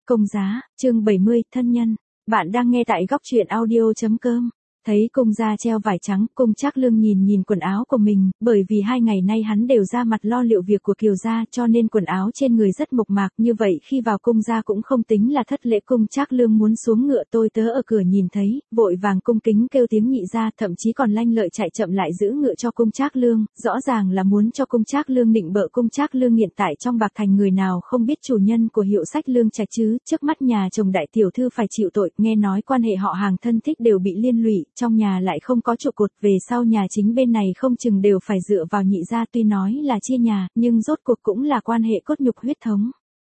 Công giá, chương 70, thân nhân. Bạn đang nghe tại góc truyện audio.com. Thấy Cung gia treo vải trắng, Cung Trác Lương nhìn quần áo của mình, bởi vì 2 ngày nay hắn đều ra mặt lo liệu việc của Kiều gia, cho nên quần áo trên người rất mộc mạc, như vậy khi vào Cung gia cũng không tính là thất lễ. Cung Trác Lương muốn xuống ngựa, tôi tớ ở cửa nhìn thấy, vội vàng cung kính kêu tiếng nhị gia, thậm chí còn lanh lợi chạy chậm lại giữ ngựa cho Cung Trác Lương, rõ ràng là muốn cho Cung Trác Lương định bợ. Cung Trác Lương hiện tại trong Bạc Thành người nào không biết chủ nhân của Hiệu Sách Lương Trạch chứ, trước mắt nhà chồng đại tiểu thư phải chịu tội, nghe nói quan hệ họ hàng thân thích đều bị liên lụy, trong nhà lại không có trụ cột, về sau nhà chính bên này không chừng đều phải dựa vào nhị gia, tuy nói là chia nhà, nhưng rốt cuộc cũng là quan hệ cốt nhục huyết thống.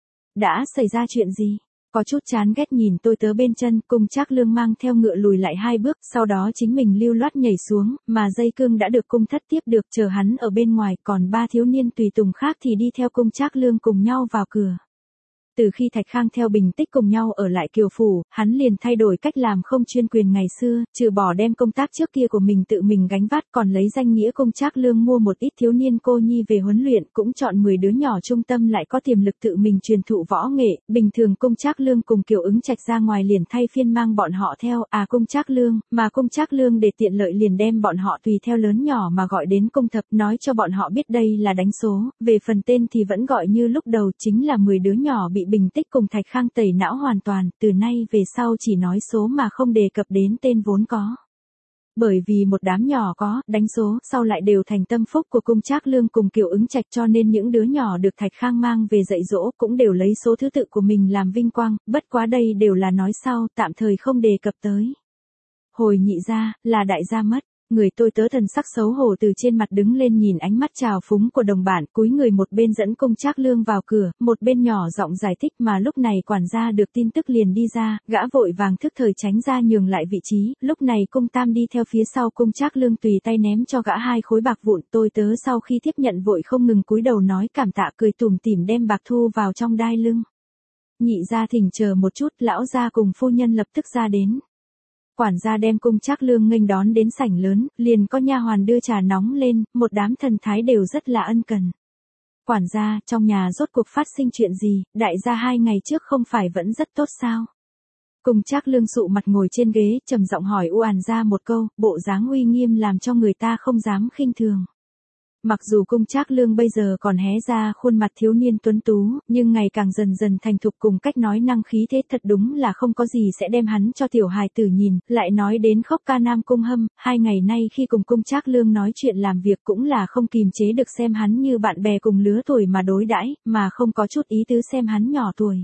Đã xảy ra chuyện gì? Có chút chán ghét nhìn tôi tớ bên chân, Cung Trác Lương mang theo ngựa lùi lại 2 bước, sau đó chính mình lưu loát nhảy xuống, mà dây cương đã được Cung Thất tiếp được, chờ hắn ở bên ngoài, còn 3 thiếu niên tùy tùng khác thì đi theo Cung Trác Lương cùng nhau vào cửa. Từ khi Thạch Khang theo Bình Tích cùng nhau ở lại Kiều Phủ, hắn liền thay đổi cách làm không chuyên quyền ngày xưa, trừ bỏ đem công tác trước kia của mình tự mình gánh vác, còn lấy danh nghĩa Cung Trác Lương mua một ít thiếu niên cô nhi về huấn luyện, cũng chọn 10 đứa nhỏ trung tâm lại có tiềm lực tự mình truyền thụ võ nghệ. Bình thường Cung Trác Lương cùng Kiều Ứng Trạch ra ngoài liền thay phiên mang bọn họ theo, Cung Trác Lương, mà Cung Trác Lương để tiện lợi liền đem bọn họ tùy theo lớn nhỏ mà gọi đến Cung Thập, nói cho bọn họ biết đây là đánh số, về phần tên thì vẫn gọi như lúc đầu, chính là 10 đứa nhỏ bị Bình Tích cùng Thạch Khang tẩy não hoàn toàn, từ nay về sau chỉ nói số mà không đề cập đến tên vốn có. Bởi vì một đám nhỏ có đánh số, sau lại đều thành tâm phúc của Cung Trác Lương cùng Kiều Ứng Trạch, cho nên những đứa nhỏ được Thạch Khang mang về dạy dỗ cũng đều lấy số thứ tự của mình làm vinh quang, bất quá đây đều là nói sau, tạm thời không đề cập tới. Hồi nhị gia, là đại gia mất. Người tôi tớ thần sắc xấu hổ từ trên mặt đứng lên nhìn ánh mắt trào phúng của đồng bạn, cúi người một bên dẫn Cung Trác Lương vào cửa, một bên nhỏ giọng giải thích, mà lúc này quản gia được tin tức liền đi ra, gã vội vàng thức thời tránh ra nhường lại vị trí, lúc này Cung Tam đi theo phía sau Cung Trác Lương tùy tay ném cho gã 2 khối bạc vụn. Tôi tớ sau khi tiếp nhận vội không ngừng cúi đầu nói cảm tạ, cười tủm tỉm đem bạc thu vào trong đai lưng. Nhị gia thỉnh chờ một chút, lão gia cùng phu nhân lập tức ra đến. Quản gia đem Cung Trác Lương nghênh đón đến sảnh lớn, liền có nha hoàn đưa trà nóng lên, một đám thần thái đều rất là ân cần. Quản gia, trong nhà rốt cuộc phát sinh chuyện gì, đại gia 2 ngày trước không phải vẫn rất tốt sao? Cung Trác Lương sụ mặt ngồi trên ghế, trầm giọng hỏi oàn ra một câu, bộ dáng uy nghiêm làm cho người ta không dám khinh thường. Mặc dù Cung Trác Lương bây giờ còn hé ra khuôn mặt thiếu niên tuấn tú, nhưng ngày càng dần dần thành thục cùng cách nói năng khí thế thật đúng là không có gì sẽ đem hắn cho tiểu hài tử nhìn. Lại nói đến Khốc Ca Nam Cung Hâm, 2 ngày nay khi cùng Cung Trác Lương nói chuyện làm việc cũng là không kìm chế được xem hắn như bạn bè cùng lứa tuổi mà đối đãi, mà không có chút ý tứ xem hắn nhỏ tuổi.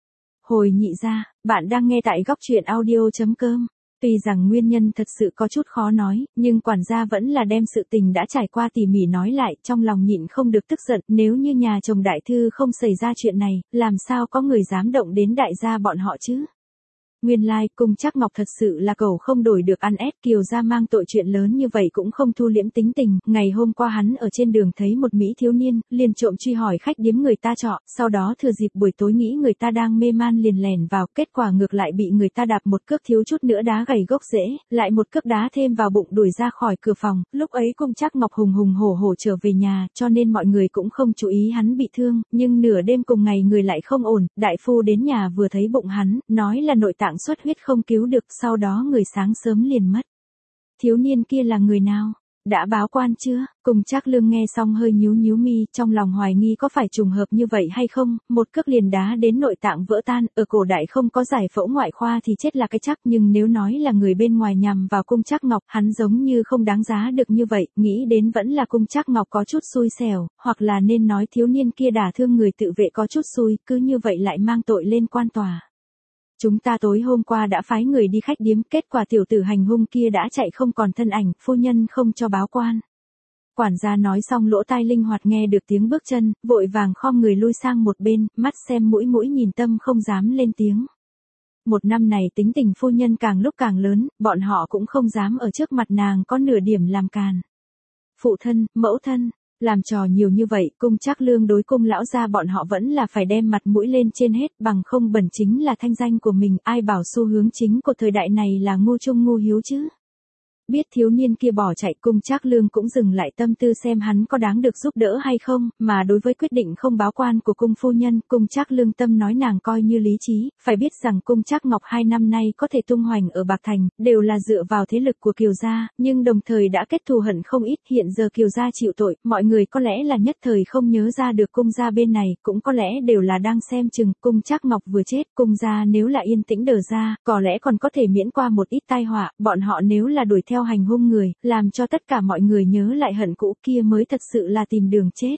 Hồi nhị gia, bạn đang nghe tại góc truyện audio.com. Tuy rằng nguyên nhân thật sự có chút khó nói, nhưng quản gia vẫn là đem sự tình đã trải qua tỉ mỉ nói lại, trong lòng nhịn không được tức giận, nếu như nhà chồng đại thư không xảy ra chuyện này, làm sao có người dám động đến đại gia bọn họ chứ? Nguyên lai, Cung Trác Ngọc thật sự là cẩu không đổi được ăn ép, Kiều gia mang tội chuyện lớn như vậy cũng không thu liễm tính tình. Ngày hôm qua hắn ở trên đường thấy một mỹ thiếu niên, liền trộm truy hỏi khách điếm người ta trọ, sau đó thừa dịp buổi tối nghĩ người ta đang mê man liền lẻn vào, kết quả ngược lại bị người ta đạp một cước thiếu chút nữa đá gãy gốc rễ, lại một cước đá thêm vào bụng đuổi ra khỏi cửa phòng. Lúc ấy Cung Trác Ngọc hùng hùng hổ hổ trở về nhà, cho nên mọi người cũng không chú ý hắn bị thương, nhưng nửa đêm cùng ngày người lại không ổn, đại phu đến nhà vừa thấy bụng hắn, nói là nội tạng xuất huyết không cứu được, sau đó người sáng sớm liền mất. Thiếu niên kia là người nào? Đã báo quan chưa? Cung Trác Lương nghe xong hơi nhíu mi, trong lòng hoài nghi có phải trùng hợp như vậy hay không, một cước liền đá đến nội tạng vỡ tan, ở cổ đại không có giải phẫu ngoại khoa thì chết là cái chắc, nhưng nếu nói là người bên ngoài nhằm vào Cung Trác Ngọc, hắn giống như không đáng giá được như vậy, nghĩ đến vẫn là Cung Trác Ngọc có chút xui xẻo, hoặc là nên nói thiếu niên kia đả thương người tự vệ có chút xui, cứ như vậy lại mang tội lên quan tòa. Chúng ta tối hôm qua đã phái người đi khách điếm, kết quả tiểu tử hành hung kia đã chạy không còn thân ảnh, phu nhân không cho báo quan. Quản gia nói xong lỗ tai linh hoạt nghe được tiếng bước chân, vội vàng khom người lui sang một bên, mắt xem mũi nhìn tâm không dám lên tiếng. Một năm này tính tình phu nhân càng lúc càng lớn, bọn họ cũng không dám ở trước mặt nàng có nửa điểm làm càn. Phụ thân, mẫu thân. Làm trò nhiều như vậy, Cung Trác Lương đối Cung lão gia bọn họ vẫn là phải đem mặt mũi lên trên hết, bằng không bẩn chính là thanh danh của mình, ai bảo xu hướng chính của thời đại này là ngu trung ngu hiếu chứ. Biết thiếu niên kia bỏ chạy, Cung Trác Lương cũng dừng lại tâm tư xem hắn có đáng được giúp đỡ hay không, mà đối với quyết định không báo quan của cung phu nhân, Cung Trác Lương tâm nói nàng coi như lý trí, phải biết rằng Cung Trác Ngọc 2 năm nay có thể tung hoành ở Bạc Thành, đều là dựa vào thế lực của Kiều gia, nhưng đồng thời đã kết thù hận không ít, hiện giờ Kiều gia chịu tội, mọi người có lẽ là nhất thời không nhớ ra được cung gia bên này, cũng có lẽ đều là đang xem chừng, Cung Trác Ngọc vừa chết, cung gia nếu là yên tĩnh đờ ra, có lẽ còn có thể miễn qua một ít tai họa, bọn họ nếu là đuổi theo hành hung người, làm cho tất cả mọi người nhớ lại hận cũ kia mới thật sự là tìm đường chết.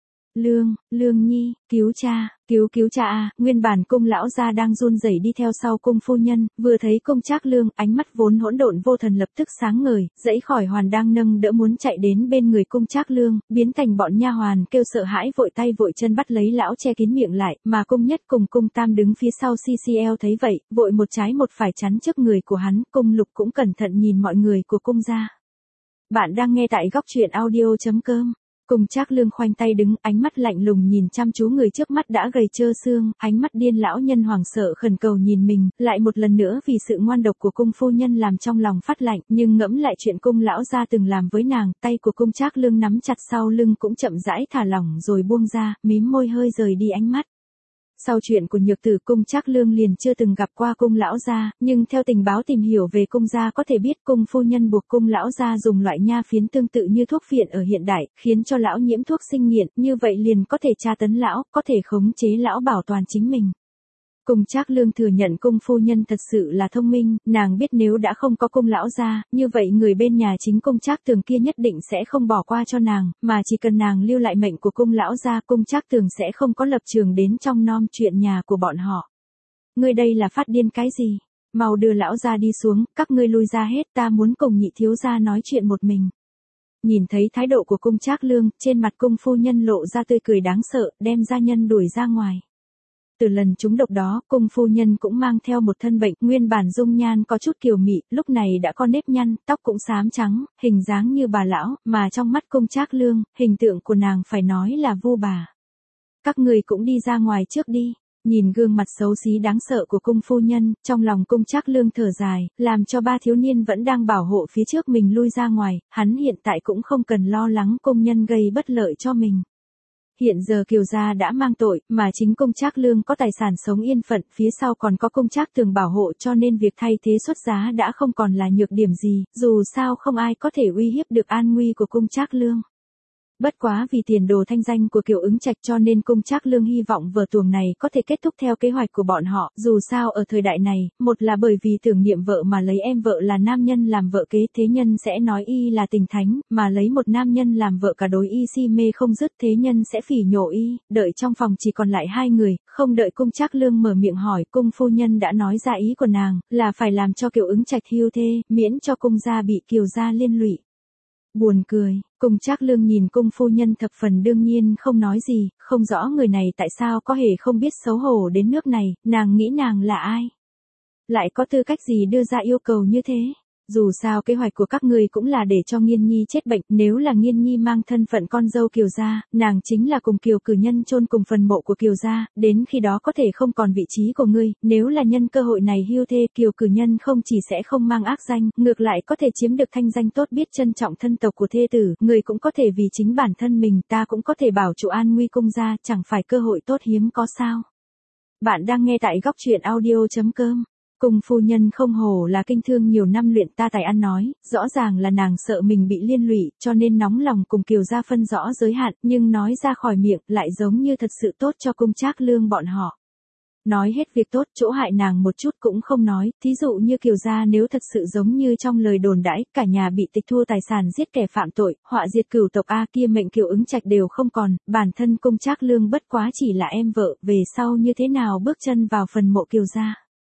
Lương Nhi, cứu cha, cứu cha a! Nguyên bản cung lão gia đang run rẩy đi theo sau cung phu nhân, vừa thấy Cung Trác Lương, ánh mắt vốn hỗn độn vô thần lập tức sáng ngời, dãy khỏi hoàn đang nâng đỡ muốn chạy đến bên người Cung Trác Lương, biến thành bọn nha hoàn kêu sợ hãi vội tay vội chân bắt lấy lão che kín miệng lại, mà Cung Nhất cùng Cung Tam đứng phía sau CCL thấy vậy, vội một trái một phải chắn trước người của hắn, Cung Lục cũng cẩn thận nhìn mọi người của cung gia. Bạn đang nghe tại góc truyện audio.com. Cung Trác Lương khoanh tay đứng, ánh mắt lạnh lùng nhìn chăm chú người trước mắt đã gầy trơ xương, ánh mắt điên lão nhân hoảng sợ khẩn cầu nhìn mình, lại một lần nữa vì sự ngoan độc của cung phu nhân làm trong lòng phát lạnh, nhưng ngẫm lại chuyện cung lão gia từng làm với nàng, tay của Cung Trác Lương nắm chặt sau lưng cũng chậm rãi thả lỏng rồi buông ra, mím môi hơi rời đi ánh mắt. Sau chuyện của Nhược Tử, Cung Trác Lương liền chưa từng gặp qua cung lão gia, nhưng theo tình báo tìm hiểu về cung gia có thể biết cung phu nhân buộc cung lão gia dùng loại nha phiến tương tự như thuốc phiện ở hiện đại, khiến cho lão nhiễm thuốc sinh nghiện, như vậy liền có thể tra tấn lão, có thể khống chế lão bảo toàn chính mình. Cung Trác Lương thừa nhận cung phu nhân thật sự là thông minh, nàng biết nếu đã không có cung lão gia, như vậy người bên nhà chính Cung Trác Tường kia nhất định sẽ không bỏ qua cho nàng, mà chỉ cần nàng lưu lại mệnh của cung lão gia, Cung Trác Tường sẽ không có lập trường đến trong nom chuyện nhà của bọn họ. Ngươi đây là phát điên cái gì? Mau đưa lão gia đi xuống, các ngươi lui ra hết, ta muốn cùng nhị thiếu gia nói chuyện một mình. Nhìn thấy thái độ của Cung Trác Lương, trên mặt cung phu nhân lộ ra tươi cười đáng sợ, đem gia nhân đuổi ra ngoài. Từ lần trúng độc đó, cung phu nhân cũng mang theo một thân bệnh, nguyên bản dung nhan có chút kiều mị, lúc này đã có nếp nhăn, tóc cũng xám trắng, hình dáng như bà lão, mà trong mắt Cung Trác Lương, hình tượng của nàng phải nói là vu bà. Các người cũng đi ra ngoài trước đi. Nhìn gương mặt xấu xí đáng sợ của cung phu nhân, trong lòng Cung Trác Lương thở dài, làm cho ba thiếu niên vẫn đang bảo hộ phía trước mình lui ra ngoài, hắn hiện tại cũng không cần lo lắng cung nhân gây bất lợi cho mình. Hiện giờ Kiều gia đã mang tội, mà chính Cung Trác Lương có tài sản sống yên phận, phía sau còn có Cung Trác Tường bảo hộ, cho nên việc thay thế xuất giá đã không còn là nhược điểm gì, dù sao không ai có thể uy hiếp được an nguy của Cung Trác Lương. Bất quá vì tiền đồ thanh danh của Kiều Ứng Trạch cho nên Cung Trác Lương hy vọng vở tuồng này có thể kết thúc theo kế hoạch của bọn họ, dù sao ở thời đại này, một là bởi vì tưởng niệm vợ mà lấy em vợ là nam nhân làm vợ kế, thế nhân sẽ nói y là tình thánh, mà lấy một nam nhân làm vợ cả đối y si mê không dứt, thế nhân sẽ phỉ nhổ y, đợi trong phòng chỉ còn lại hai người, không đợi Cung Trác Lương mở miệng hỏi, cung phu nhân đã nói ra ý của nàng, là phải làm cho Kiều Ứng Trạch hưu thê, miễn cho cung gia bị Kiều gia liên lụy. Buồn cười, Cung Trác Lương nhìn cung phu nhân thập phần đương nhiên không nói gì, không rõ người này tại sao có hề không biết xấu hổ đến nước này, nàng nghĩ nàng là ai? Lại có tư cách gì đưa ra yêu cầu như thế? Dù sao kế hoạch của các ngươi cũng là để cho Nghiên Nhi chết bệnh, nếu là Nghiên Nhi mang thân phận con dâu Kiều gia, nàng chính là cùng Kiều cử nhân chôn cùng phần mộ của Kiều gia, đến khi đó có thể không còn vị trí của ngươi, nếu là nhân cơ hội này hưu thê, Kiều cử nhân không chỉ sẽ không mang ác danh, ngược lại có thể chiếm được thanh danh tốt, biết trân trọng thân tộc của thê tử, người cũng có thể vì chính bản thân mình, ta cũng có thể bảo trụ an nguy cung gia, chẳng phải cơ hội tốt hiếm có sao? Bạn đang nghe tại góc truyện audio.com. Cung phu nhân không hổ là kinh thương nhiều năm luyện ta tài ăn nói, rõ ràng là nàng sợ mình bị liên lụy, cho nên nóng lòng cùng Kiều gia phân rõ giới hạn, nhưng nói ra khỏi miệng lại giống như thật sự tốt cho Cung Trác Lương bọn họ. Nói hết việc tốt, chỗ hại nàng một chút cũng không nói, thí dụ như Kiều gia nếu thật sự giống như trong lời đồn đãi, cả nhà bị tịch thu tài sản, giết kẻ phạm tội, họa diệt cửu tộc a, kia mệnh Kiều Ứng Trạch đều không còn, bản thân Cung Trác Lương bất quá chỉ là em vợ, về sau như thế nào bước chân vào phần mộ Kiều gia.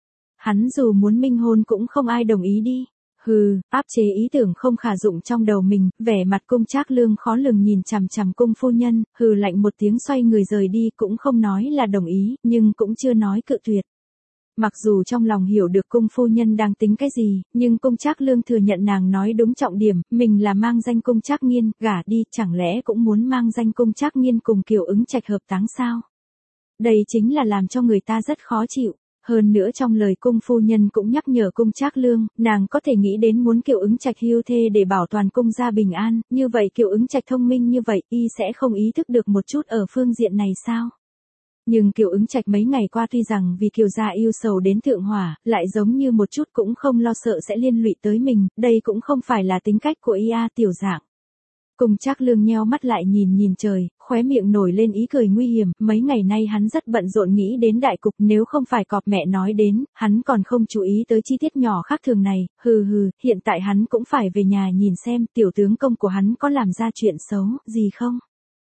Hắn dù muốn minh hôn cũng không ai đồng ý đi. Hừ, áp chế ý tưởng không khả dụng trong đầu mình, vẻ mặt Cung Trác Lương khó lường nhìn chằm chằm cung phu nhân, hừ lạnh một tiếng xoay người rời đi, cũng không nói là đồng ý, nhưng cũng chưa nói cự tuyệt. Mặc dù trong lòng hiểu được cung phu nhân đang tính cái gì, nhưng Cung Trác Lương thừa nhận nàng nói đúng trọng điểm, mình là mang danh Cung Trác Nghiên, gả đi, chẳng lẽ cũng muốn mang danh Cung Trác Nghiên cùng Kiều Ứng Trạch hợp táng sao? Đây chính là làm cho người ta rất khó chịu. Hơn nữa trong lời cung phu nhân cũng nhắc nhở cung Trác Lương, nàng có thể nghĩ đến muốn Kiều Ứng Trạch hưu thê để bảo toàn cung gia bình an, như vậy Kiều Ứng Trạch thông minh như vậy, y sẽ không ý thức được một chút ở phương diện này sao? Nhưng Kiều Ứng Trạch mấy ngày qua tuy rằng vì Kiều gia yêu sầu đến thượng hỏa, lại giống như một chút cũng không lo sợ sẽ liên lụy tới mình, đây cũng không phải là tính cách của y tiểu dạng. Cung Trác Lương nheo mắt lại nhìn trời, khóe miệng nổi lên ý cười nguy hiểm, mấy ngày nay hắn rất bận rộn nghĩ đến đại cục, nếu không phải cọp mẹ nói đến, hắn còn không chú ý tới chi tiết nhỏ khác thường này, hiện tại hắn cũng phải về nhà nhìn xem tiểu tướng công của hắn có làm ra chuyện xấu gì không.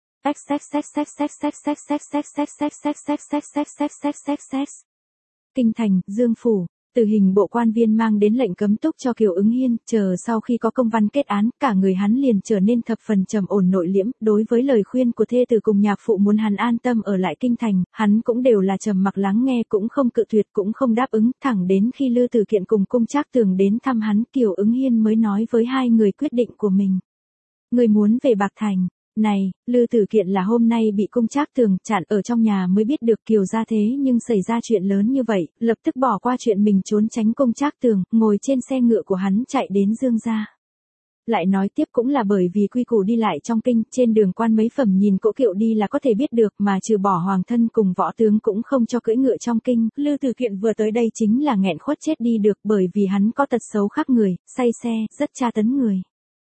Kinh thành, Dương phủ. Từ hình bộ quan viên mang đến lệnh cấm túc cho Kiều Ứng Hiên, chờ sau khi có công văn kết án, cả người hắn liền trở nên thập phần trầm ổn nội liễm, đối với lời khuyên của thê tử cùng nhạc phụ muốn hắn an tâm ở lại kinh thành, hắn cũng đều là trầm mặc lắng nghe, cũng không cự tuyệt cũng không đáp ứng, thẳng đến khi Lư Tử Kiện cùng cung Trác Tường đến thăm hắn, Kiều Ứng Hiên mới nói với hai người quyết định của mình. Người muốn về Bạc Thành. Này, Lư Tử Kiện là hôm nay bị cung Trác Tường chặn ở trong nhà mới biết được Kiều gia thế nhưng xảy ra chuyện lớn như vậy, lập tức bỏ qua chuyện mình trốn tránh cung Trác Tường, ngồi trên xe ngựa của hắn chạy đến Dương gia. Lại nói tiếp cũng là bởi vì quy củ đi lại trong kinh, trên đường quan mấy phẩm nhìn cỗ kiệu đi là có thể biết được, mà trừ bỏ hoàng thân cùng võ tướng cũng không cho cưỡi ngựa trong kinh, Lư Tử Kiện vừa tới đây chính là nghẹn khuất chết đi được, bởi vì hắn có tật xấu khác người, say xe, rất tra tấn người.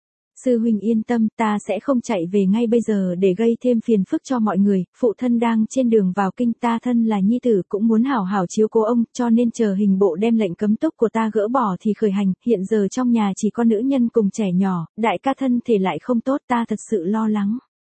Sư huynh yên tâm, ta sẽ không chạy về ngay bây giờ để gây thêm phiền phức cho mọi người, phụ thân đang trên đường vào kinh, ta thân là nhi tử cũng muốn hảo hảo chiếu cố ông, cho nên chờ hình bộ đem lệnh cấm túc của ta gỡ bỏ thì khởi hành, hiện giờ trong nhà chỉ có nữ nhân cùng trẻ nhỏ, đại ca thân thể lại không tốt, ta thật sự lo lắng.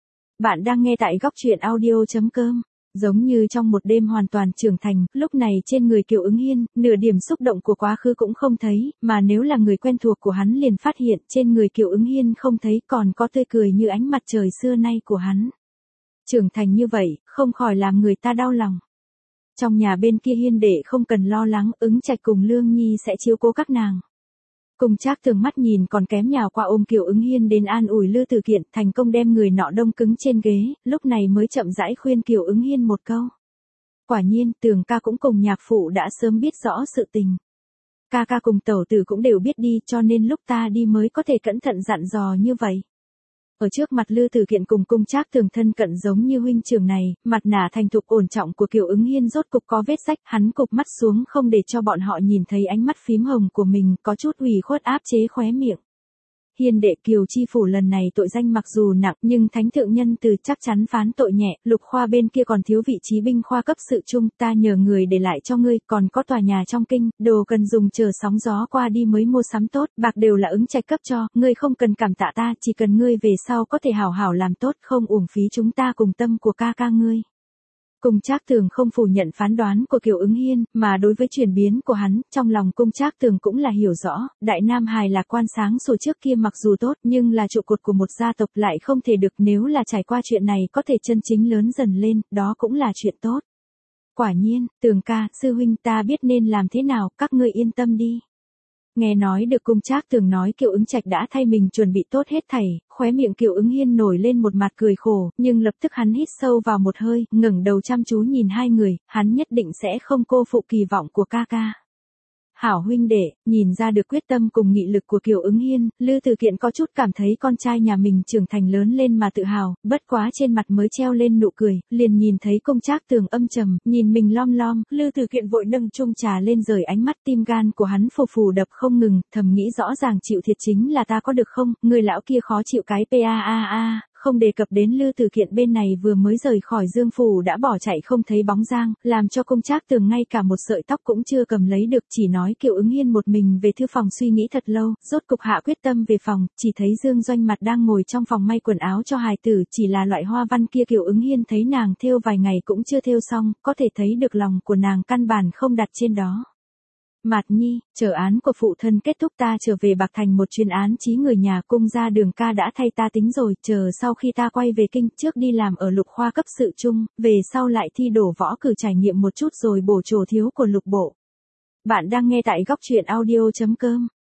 Bạn đang nghe tại góc truyện audio.com. Giống như trong một đêm hoàn toàn trưởng thành, lúc này trên người Kiều Ứng Hiên, nửa điểm xúc động của quá khứ cũng không thấy, mà nếu là người quen thuộc của hắn liền phát hiện trên người Kiều Ứng Hiên không thấy còn có tươi cười như ánh mặt trời xưa nay của hắn. Trưởng thành như vậy, không khỏi làm người ta đau lòng. Trong nhà bên kia Hiên đệ không cần lo lắng, Ứng Trạch cùng Lương Nhi sẽ chiếu cố các nàng. Cung Trác Tường mắt nhìn còn kém nhào qua ôm Kiều Ứng Hiên đến an ủi Lư Tử Kiện, thành công đem người nọ đông cứng trên ghế, lúc này mới chậm rãi khuyên Kiều Ứng Hiên một câu. Quả nhiên, Tường ca cũng cùng nhạc phụ đã sớm biết rõ sự tình. Ca ca cùng tẩu tử cũng đều biết đi, cho nên lúc ta đi mới có thể cẩn thận dặn dò như vậy. Ở trước mặt Lư Tử Kiện cùng cung Trác Tường thân cận giống như huynh trưởng này, mặt nạ thành thục ổn trọng của Kiều Ứng Hiên rốt cục có vết rách, hắn cụp mắt xuống không để cho bọn họ nhìn thấy ánh mắt phím hồng của mình, có chút ủy khuất áp chế khóe miệng. Hiên đệ, Kiều chi phủ lần này tội danh mặc dù nặng nhưng thánh thượng nhân từ chắc chắn phán tội nhẹ, Lục khoa bên kia còn thiếu vị trí binh khoa cấp sự trung, ta nhờ người để lại cho ngươi, còn có tòa nhà trong kinh, đồ cần dùng chờ sóng gió qua đi mới mua sắm tốt, bạc đều là Ứng Trạch cấp cho, ngươi không cần cảm tạ ta, chỉ cần ngươi về sau có thể hảo hảo làm tốt, không uổng phí chúng ta cùng tâm của ca ca ngươi. Cung Trác Tường không phủ nhận phán đoán của Kiều Ứng Hiên, mà đối với chuyển biến của hắn, trong lòng Cung Trác Tường cũng là hiểu rõ, Đại Nam hài là quan sáng sủa trước kia mặc dù tốt nhưng là trụ cột của một gia tộc lại không thể được, nếu là trải qua chuyện này có thể chân chính lớn dần lên, đó cũng là chuyện tốt. Quả nhiên, Tường ca, sư huynh ta biết nên làm thế nào, các ngươi yên tâm đi. Nghe nói được Cung Trác Tường nói Kiều Ứng Trạch đã thay mình chuẩn bị tốt hết thảy, khóe miệng Kiều Ứng Hiên nổi lên một mặt cười khổ, nhưng lập tức hắn hít sâu vào một hơi, ngẩng đầu chăm chú nhìn hai người, hắn nhất định sẽ không cô phụ kỳ vọng của ca ca. Hảo huynh đệ, nhìn ra được quyết tâm cùng nghị lực của Kiều Ứng Hiên, Lư Tử Kiện có chút cảm thấy con trai nhà mình trưởng thành lớn lên mà tự hào, bất quá trên mặt mới treo lên nụ cười, liền nhìn thấy Cung Trác Tường âm trầm, nhìn mình lom lom, Lư Tử Kiện vội nâng chung trà lên rời ánh mắt, tim gan của hắn phù phù đập không ngừng, thầm nghĩ rõ ràng chịu thiệt chính là ta có được không, người lão kia khó chịu cái pa. Không đề cập đến Lư Tử Kiện bên này vừa mới rời khỏi Dương phủ đã bỏ chạy không thấy bóng dáng, làm cho Cung Trác Tường ngay cả một sợi tóc cũng chưa cầm lấy được, chỉ nói Kiều Ứng Hiên một mình về thư phòng suy nghĩ thật lâu, rốt cục hạ quyết tâm về phòng, chỉ thấy Dương Doanh Mặt đang ngồi trong phòng may quần áo cho hài tử, chỉ là loại hoa văn kia Kiều Ứng Hiên thấy nàng thêu vài ngày cũng chưa thêu xong, có thể thấy được lòng của nàng căn bản không đặt trên đó. Mạt Nhi, chờ án của phụ thân kết thúc ta trở về Bạc Thành một chuyên án chí người nhà Cung gia Đường ca đã thay ta tính rồi, chờ sau khi ta quay về kinh trước đi làm ở Lục khoa cấp sự trung, về sau lại thi đổ võ cử trải nghiệm một chút rồi bổ trổ thiếu của Lục bộ. Bạn đang nghe tại góc truyện audio.com.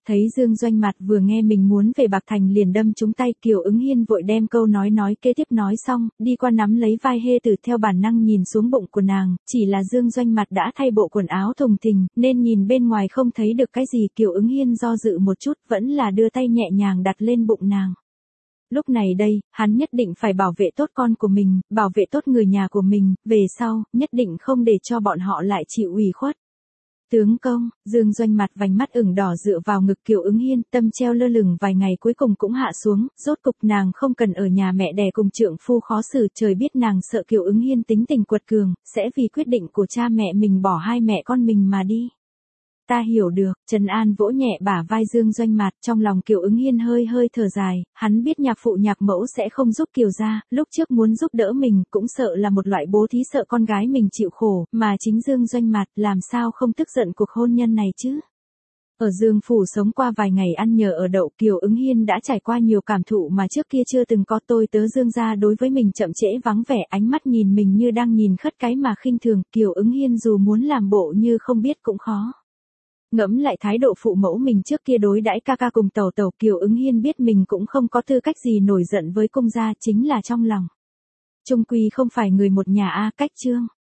Thấy Dương Doanh Mạt vừa nghe mình muốn về Bạc Thành liền đâm trúng tay, Kiều Ứng Hiên vội đem câu nói kế tiếp nói xong, đi qua nắm lấy vai Hê Tử theo bản năng nhìn xuống bụng của nàng, chỉ là Dương Doanh Mạt đã thay bộ quần áo thùng thình, nên nhìn bên ngoài không thấy được cái gì. Kiều Ứng Hiên do dự một chút, vẫn là đưa tay nhẹ nhàng đặt lên bụng nàng. Lúc này đây, hắn nhất định phải bảo vệ tốt con của mình, bảo vệ tốt người nhà của mình, về sau, nhất định không để cho bọn họ lại chịu ủy khuất. Tướng công, Dương Doanh Mạt vành mắt ửng đỏ dựa vào ngực Kiều Ứng Hiên, tâm treo lơ lửng vài ngày cuối cùng cũng hạ xuống, rốt cục nàng không cần ở nhà mẹ đẻ cùng trượng phu khó xử, trời biết nàng sợ Kiều Ứng Hiên tính tình quật cường, sẽ vì quyết định của cha mẹ mình bỏ hai mẹ con mình mà đi. Ta hiểu được, Trần An vỗ nhẹ bả vai Dương Doanh Mạt, trong lòng Kiều Ứng Hiên hơi thở dài, hắn biết nhạc phụ nhạc mẫu sẽ không giúp Kiều gia, lúc trước muốn giúp đỡ mình cũng sợ là một loại bố thí, sợ con gái mình chịu khổ, mà chính Dương Doanh Mạt làm sao không tức giận cuộc hôn nhân này chứ. Ở Dương phủ sống qua vài ngày ăn nhờ ở đậu, Kiều Ứng Hiên đã trải qua nhiều cảm thụ mà trước kia chưa từng có. Tôi tớ Dương gia đối với mình chậm trễ vắng vẻ, ánh mắt nhìn mình như đang nhìn khất cái mà khinh thường, Kiều Ứng Hiên dù muốn làm bộ như không biết cũng khó. Ngẫm lại thái độ phụ mẫu mình trước kia đối đãi ca ca cùng tẩu tẩu, Kiều Ứng Hiên biết mình cũng không có tư cách gì nổi giận với cung gia, chính là trong lòng. Chung quy không phải người một nhà a. Cách chương